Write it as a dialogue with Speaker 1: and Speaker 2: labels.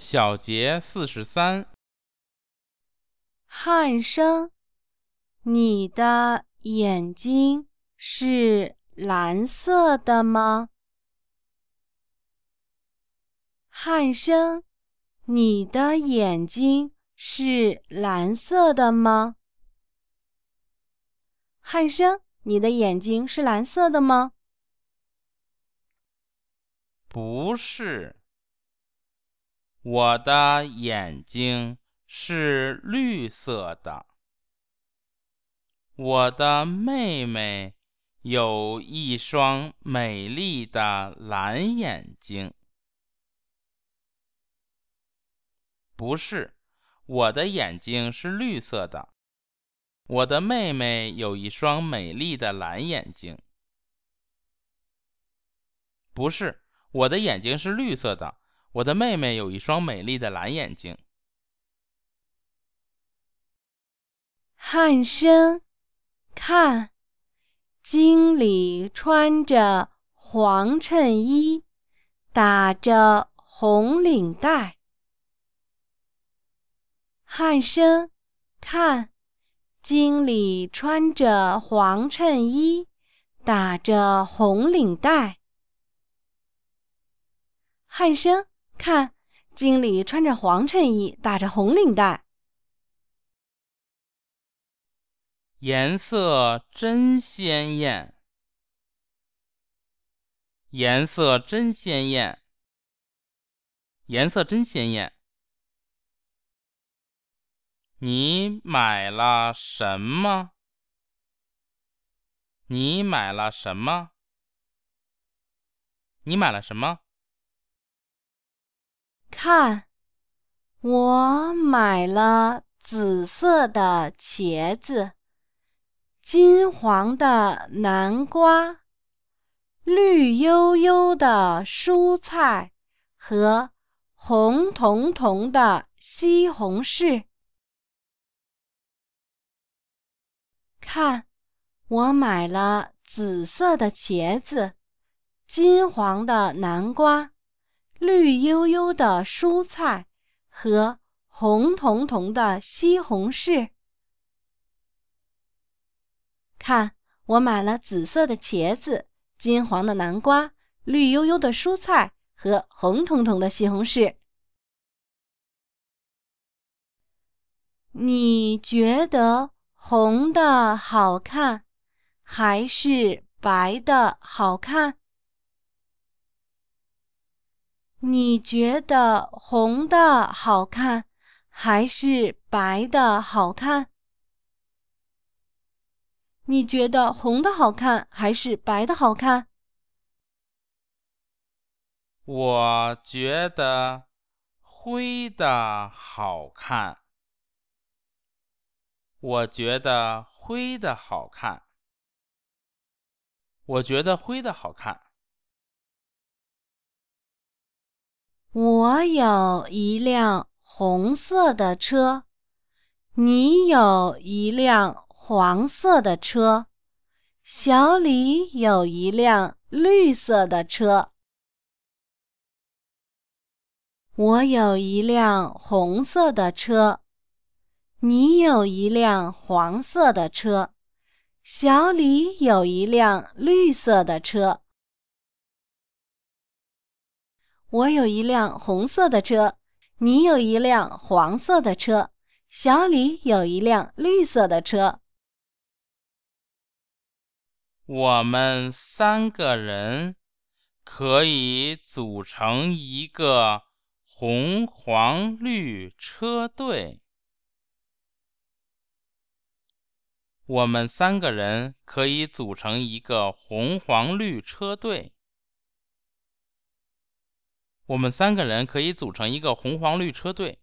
Speaker 1: 小节43。
Speaker 2: 汉生，你的眼睛是蓝色的吗？汉生，你的眼睛是蓝色的吗？汉生，你的眼睛是蓝色的吗？
Speaker 1: 不是，我的眼睛是绿色的。我的妹妹有一双美丽的蓝眼睛。不是，我的眼睛是绿色的。我的妹妹有一双美丽的蓝眼睛。不是，我的眼睛是绿色的。我的妹妹有一双美丽的蓝眼睛。
Speaker 2: 汉生，看，经理穿着黄衬衣，打着红领带。汉生，看，经理穿着黄衬衣，打着红领带。汉生，看，经理穿着黄衬衣，打着红领带。
Speaker 1: 颜色真鲜艳，颜色真鲜艳，颜色真鲜艳。你买了什么？你买了什么？你买了什么？
Speaker 2: 看，我买了紫色的茄子，金黄的南瓜，绿油油的蔬菜和红彤彤的西红柿。看，我买了紫色的茄子，金黄的南瓜，绿油油的蔬菜和红彤彤的西红柿。看，我买了紫色的茄子，金黄的南瓜，绿油油的蔬菜和红彤彤的西红柿。你觉得红的好看，还是白的好看？你觉得红的好看，还是白的好看？你觉得红的好看，还是白的好看？
Speaker 1: 我觉得灰的好看。我觉得灰的好看。我觉得灰的好看。
Speaker 2: 我有一辆红色的车，你有一辆黄色的车，小李有一辆绿色的车。我有一辆红色的车，你有一辆黄色的车，小李有一辆绿色的车。我有一辆红色的车，你有一辆黄色的车，小李有一辆绿色的车。
Speaker 1: 我们三个人可以组成一个红黄绿车队。我们三个人可以组成一个红黄绿车队。我们三个人可以组成一个红黄绿车队。